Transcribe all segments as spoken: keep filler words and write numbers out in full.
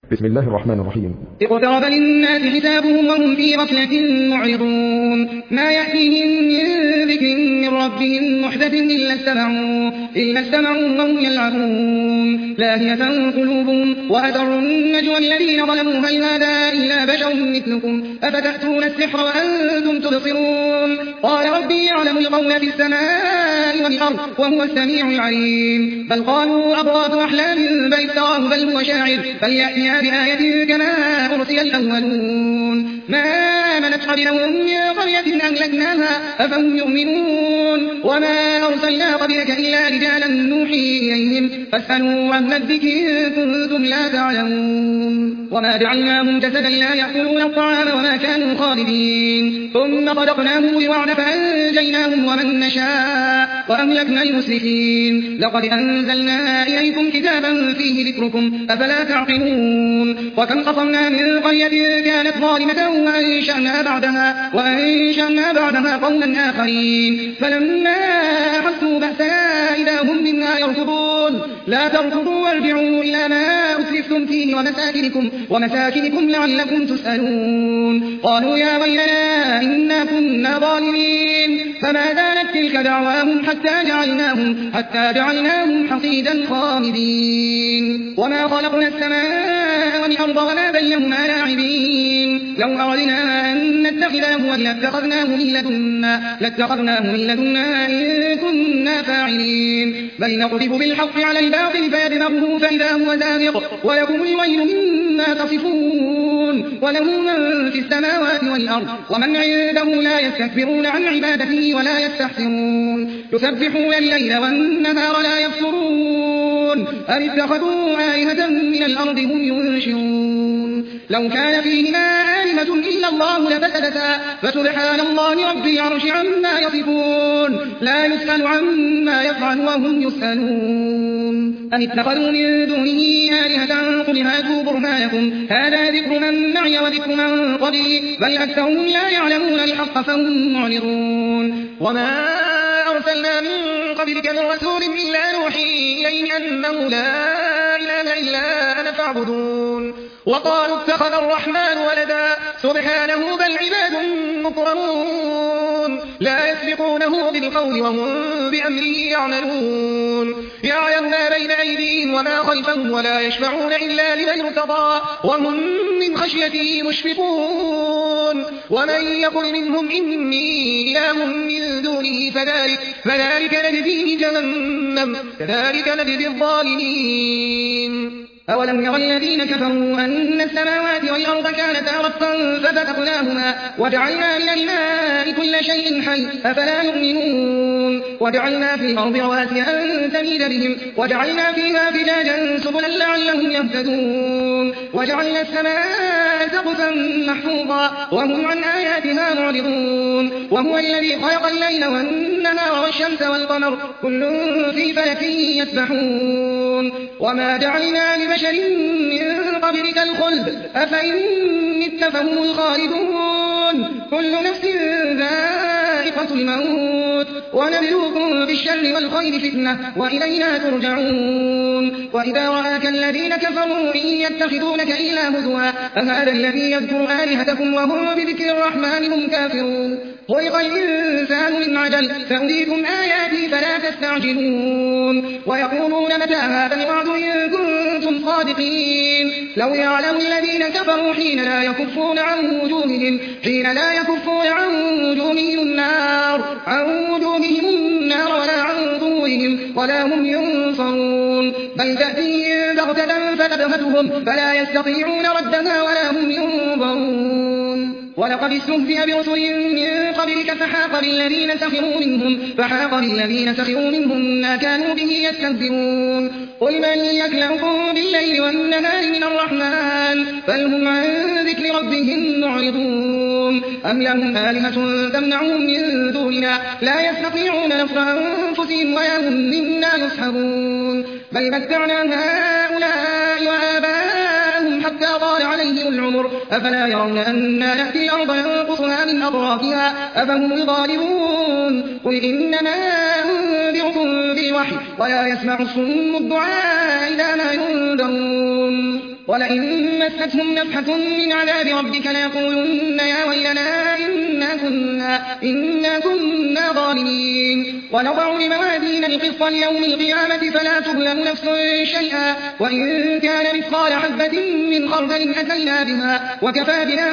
بسم الله الرحمن الرحيم. اقترب للناس حسابهم وهم في غفلة معرضون ما يأتيهم من ذكر من ربهم محدث إلا استمعوا إلا استمعوا وهم يلعبون لاهية قلوبهم وأسروا النجوى الذين ظلموا هل هذا إلا بشر مثلكم أفتأتون السحر وأنتم تبصرون قال ربي يعلم القول في السماء والأرض وهو السميع العليم بل قالوا أضغاث أحلام بل افتراه بل هو شاعر فليأتنا بآية كما أرسل الأولون ما آمنت قبلهم من قرية أهلكناها أفهم يؤمنون وما أرسلنا قبلك إلا رجالا نوحي إليهم فاسألوا عن الذكر إن كنتم لا تعلمون وما جعلناهم جسدا لا يأكلون الطعام وما كانوا خالدين ثم صدقناهم الوعد فأنجيناهم ومن نشاء وأهلكنا المسرفين لقد أنزلنا إليكم كتابا فيه ذكركم أفلا تعقلون وكم قصمنا من قرية كانت ظالمة وأنشأنا بعدها وأنشأنا بعدها قوما آخرين فلما أحسوا بأسنا إذا هم منها يركضون لا تركضوا وارجعوا إلى ما أسرفتم فيه ومساكنكم ومساكنكم لعلكم تسألون قالوا يا ويلنا إنا كنا ظالمين فما زالت تلك دعواهم حتى جعلناهم حتى جعلناهم حصيدا خامدين وما خلقنا السماء والأرض وما بينهما لاعبين لو أردنا أن نتخذ لهوا لاتخذناه من لدنا لاتخذناه من لدنا إن كنا فاعلين بل نقذف بالحق على الباطل فيدمغه فإذا هو زاهق ولكم الويل مما تصفون وله من في السماوات والأرض ومن عنده لا يستكبرون عن عبادته ولا يستحسرون يسبحون الليل والنهار لا يفترون أم اتخذوا آلهة من الأرض هم ينشرون لو كان فيهما آلهة إلا الله لفسدتا فسبحان الله رب العرش عما يصفون لا يسأل عما يفعل وهم يسألون أم اتخذوا من دونه آلهة قل هاتوا برهانكم هذا ذكر من معي وذكر من قبلي بل أكثرهم لا يعلمون الحق فهم معرضون وما أرسلنا من قبلك من رسول إلا نوحي إليه أنه لا إله إلا أنا فاعبدون وقالوا اتخذ الرحمن ولدا سبحانه بل عباد مكرمون لا يسبقونه بالقول وهم بأمره يعملون يعلم ما بين أيديهم وما خلفهم ولا يشفعون إلا لمن ارتضى وهم من خشيته مشفقون ومن يقل منهم إني إله من دونه فذلك, فذلك نجزيه جهنم كذلك نجزي الظالمين أولم يرى الذين كفروا أن السماوات والأرض كانتا رتقا ففتقناهما وجعلنا من الماء كل شيء حي أفلا يؤمنون وجعلنا في الأرض رواسي أن تميد بهم وجعلنا فيها فجاجا سبلا لعلهم يهتدون وجعلنا السماء سقفا محفوظا وهم عن آياتها معرضون وهو الذي خلق الليل والنهار والشمس والقمر كل في فلك يسبحون وما جعلنا لبشر من قبلك الخلد أفإن مت فهم الخالدون كل نفس ذائقة الموت ونبلوكم بالشر والخير فتنة وإلينا ترجعون وإذا رآك الذين كفروا إن يتخذونك إلا هزوا أهذا الذي يذكر آلهتكم وهم بذكر الرحمن هم كافرون خلق الإنسان من عجل سأريكم آياتي فلا تستعجلون ويقولون متى هذا الوعد إن كنتم صادقين لو يعلم الذين كفروا حين لا يكفون عن وجوههم حين لا يكفون عن وجوههم النار عن وجوههم النار ولا عن ظهورهم ولا هم ينصرون بل تأتيهم بغتة فتبهتهم فلا يستطيعون ردها ولا هم ينظرون ولقد استهزئ برسل من قبلك فحاق بالذين سخروا منهم فحاق بالذين سخروا منهم ما كانوا به يستهزئون قل من يكلؤكم بالليل والنهار من الرحمن بل هم عن ذكر ربهم معرضون أم لهم آلهة تمنعهم من دوننا لا يستطيعون نصر أنفسهم ولا هم منا يصحبون بل متعنا هؤلاء وآباءهم حتى طال عليهم العمر أفلا يرون أنا نأتي الأرض ننقصها من أطرافها أفهم الغالبون قل إنما أنذركم بالوحي ولا يسمع الصم الدعاء إذا ما ينذرون ولئن مستهم نفحة من عذاب ربك ليقولن يا ويلنا إنا كنا, إنا كنا ظالمين ونضع الموازين القسط ليوم القيامة فلا تظلم نفس شيئا وإن كان مثقال حبة من خردل أتينا بها وكفى بنا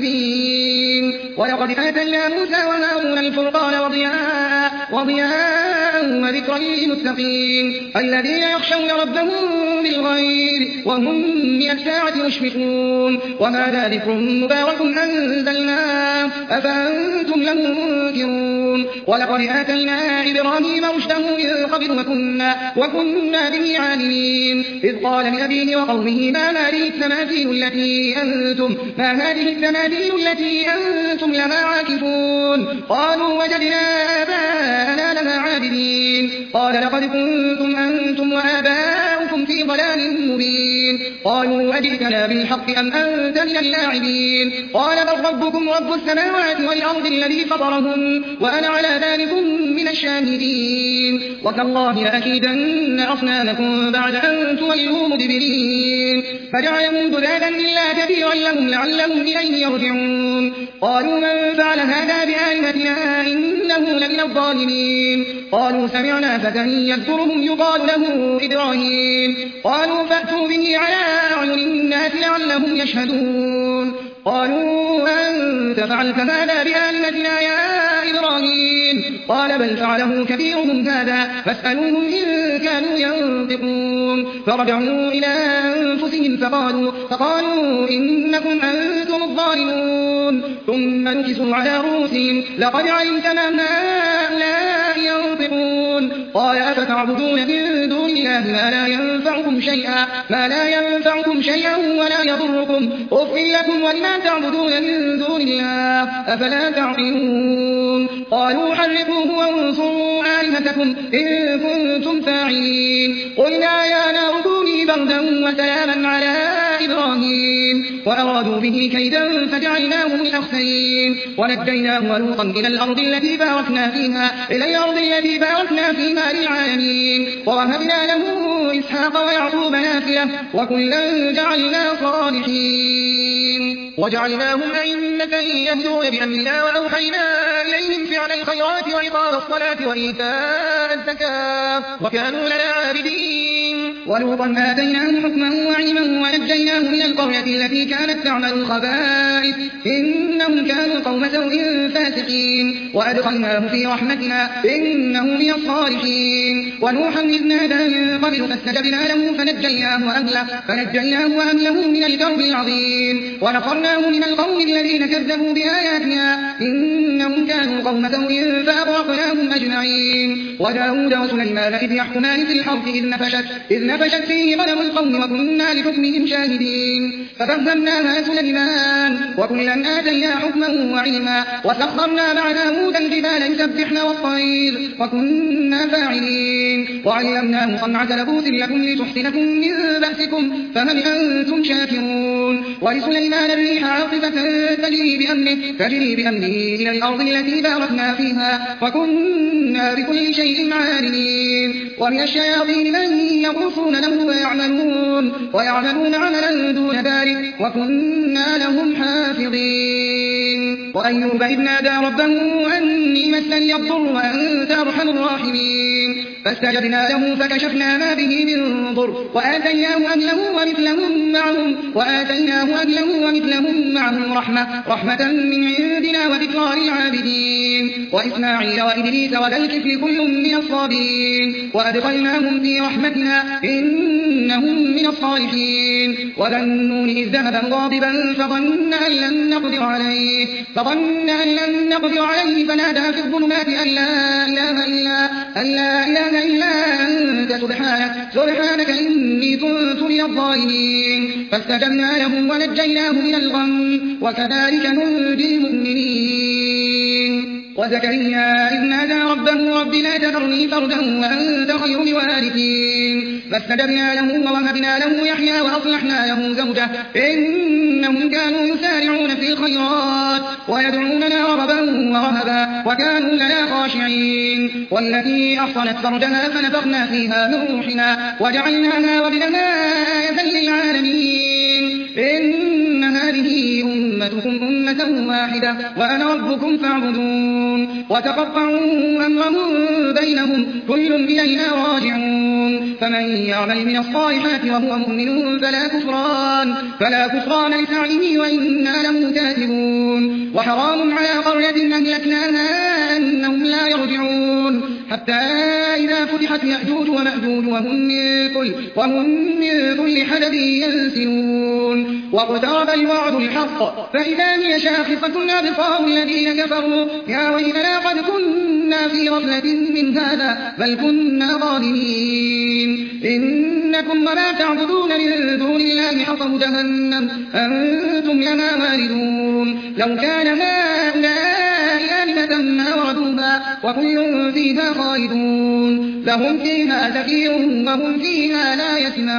حاسبين ولقد آتينا موسى وهارون الفرقان وضياء, وضياء وذكرا للمتقين الذين يخشون ربهم بالغيب وهم من الساعة مشفقون وهذا ذكر مبارك أنزلناه أفأنتم له منكرون ولقد آتينا إبراهيم رشده من قبل وكنا, وكنا به عالمين إذ قال لأبيه وقومه ما هذه التماثيل التي أنتم, ما هذه التماثيل التي أنتم لها عاكفون قالوا وجدنا آباءنا لها عابدين قال لقد كنتم أنتم وآباؤكم في ضلال مبين قالوا أجئتنا بالحق أم أنت من اللاعبين قال بل ربكم رب السماوات والأرض الذي فطرهن وأنا على ذلك من الشاهدين وتالله لأكيدن أصنامكم بعد أن تولوا مدبرين فجعلهم جذاذا إلا كثيرا لهم لعلهم إليه يرجعون قالوا من فعل هذا بآلهتنا إنه لمن الظالمين قالوا سمعنا فتى يذكرهم يقال له إبراهيم قالوا فأتوا به على أعين الناس لعلهم يشهدون قالوا أنت فعلت هذا بآلهتنا يا إبراهيم قال بل فعله كبيرهم هذا فاسألوهم إن كانوا ينطقون فرجعوا إلى أنفسهم فقالوا, فقالوا إنكم أنتم الظالمون ثم نكسوا على رؤوسهم لقد علمت ما هؤلاء ينطقون قال أفتعبدون من دون الله ما لا ينفعكم شيئا, ما لا ينفعكم شيئا ولا يضركم أف لكم ولما تعبدون من دون الله أفلا تعقلون قالوا حرقوه وانصروا آلهتكم إن كنتم فاعلين قلنا يا نار كوني بردا وسلاما على إبراهيم وأرادوا به كيدا فجعلناهم الأخسرين ونجيناه ولوطا إلى الأرض التي باركنا فيها, إلى الأرض التي باركنا فيها للعالمين ووهبنا له إسحاق ويعقوب نافلة وكلا جعلنا صالحين وجعلناهم أئمة يهدون بأمرنا وأوحينا إليهم فعل الخيرات وإقام الصلاة وإيتاء الزكاة وكانوا لنا عابدين ولوطا آتيناه حكما وعلما ونجيناه من القرية التي كانت تعمل الخبائث إنهم كانوا قوم سوء فاسقين وأدخلناه في رحمتنا إنه من الصالحين ونوحا إذ نادى من قبل فاستجبنا له فنجيناه وأهله, فنجيناه وأهله من الكرب العظيم ونصرناه من القوم الذين كذبوا بآياتنا إنهم كانوا قوم سوء فأغرقناهم أجمعين وداود وسليمان إذ يحكمان في الحرث إذ نفشت, إذ نفشت فيه غنم القوم وكنا لحكمهم شاهدين ففهمناها سليمان وكلا آتينا حكما وعلما وسخرنا مع داود الجبال يسبحن والطير وكنا فاعلين وعلمناه صنعة لبوس لكم لتحسنكم من بأسكم فهل أنتم شاكرون ولسليمان الريح عاصفة تجري بأمره, تجري بأمره إلى الأرض التي باركنا فيها وكنا بكل شيء عالمين ومن الشياطين من يغوصون له ويعملون, ويعملون عملا دون ذلك وكنا لهم حافظين وأيوب إذ نادى ربه أني مسني الضر وأنت أرحم الراحمين فاستجبنا له فكشفنا ما به من ضر وآتيناه أهله ومثلهم معهم, وآتيناه أهله ومثلهم معهم رحمة, رحمة من عندنا وذكرى للعابدين وإسماعيل وإدريس وذا الكفل كل من الصابرين وأدخلناهم في رحمتنا إنهم من الصالحين وذا النون إذ ذهب غاضبا فظن أن لن نقدر عليه, فظن أن لن نقدر عليه فنادى في الظلمات أن لا إله إلا, أن لا إله إلا أنت سبحانك, سبحانك إني كنت من الظالمين فاستجبنا له ونجيناه من الغم وكذلك ننجي المؤمنين وزكريا إذ نادى ربه رب لا تذرني فردا وأنت خير الوارثين فاستجبنا له ووهبنا له يحيى وأصلحنا له زوجه إنهم كانوا يسارعون في الخيرات ويدعوننا رغبا ورهبا وكانوا لنا خاشعين والتي أحصنت فرجها فنفخنا فيها من روحنا وجعلناها وابنها آية للعالمين إن هذه أمتكم أمة واحدة وأنا ربكم فاعبدون وتقطعوا أمرهم بينهم كل إلينا راجعون فمن يعمل من الصالحات وهو مؤمن فلا كفران فلا كفران لسعيه وإنا له كاتبون وحرام على قرية أهلكناها أنهم لا يرجعون حتى إذا فتحت يأجوج ومأجوج وهم من كل, وهم من كل حدب ينسلون واقترب الوعد الحق فإذا هي شاخصة أبصار الذين كفروا يا ويلنا قد كنا في غفلة من هذا بل كنا ظالمين إنكم وما تعبدون من دون الله حصب جهنم أنتم لها واردون لو كان هؤلاء آلهة ما وردوها وكل فيها خالدون لهم فيها زفير وهم فيها لا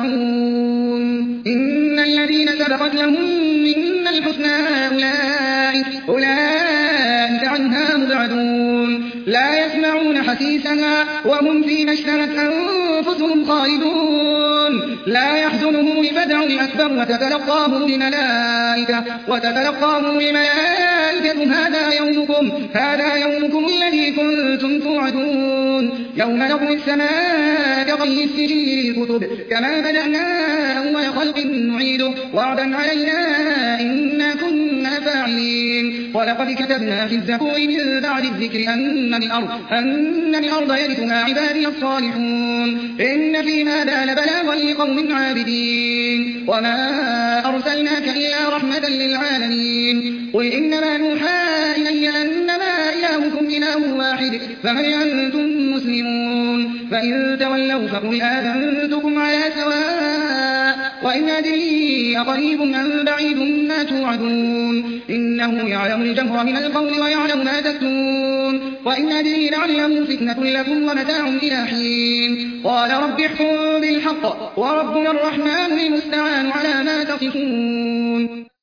يسمعون إن الذين سبقت لهم منا الحسنى أولئك, أولئك عنها مبعدون لا يسمعون حسيسها وهم فيما اشتهت أنفسهم خالدون لا يحزنهم الفزع الأكبر وتتلقاهم الملائكة وتتلقاهم الملائكة هذا يومكم هذا يومكم الذي كنتم توعدون يوم نطوي السماء كطي السجل للكتب كما بدأنا أول خلق نعيده وعدا علينا إنا كنا فاعلين ولقد كتبنا في الزبور من بعد الذكر أن الأرض, أن الأرض يرثها عبادي الصالحون إن في هذا لبلاغا لقوم عابدين وما أرسلناك إلا رحمة للعالمين قل إنما نوحى إلي أنما إلهكم إله واحد فهل أنتم مسلمون فإن تولوا فقل آذنتكم على سواء وإن أدري أقريب أم بعيد ما توعدون إنه يعلم الجهر من القول ويعلم ما تكتمون وإن أدري لعله فتنة لكم ومتاع إلى حين قال رب احكم بالحق وربنا الرحمن المستعان على ما تصفون.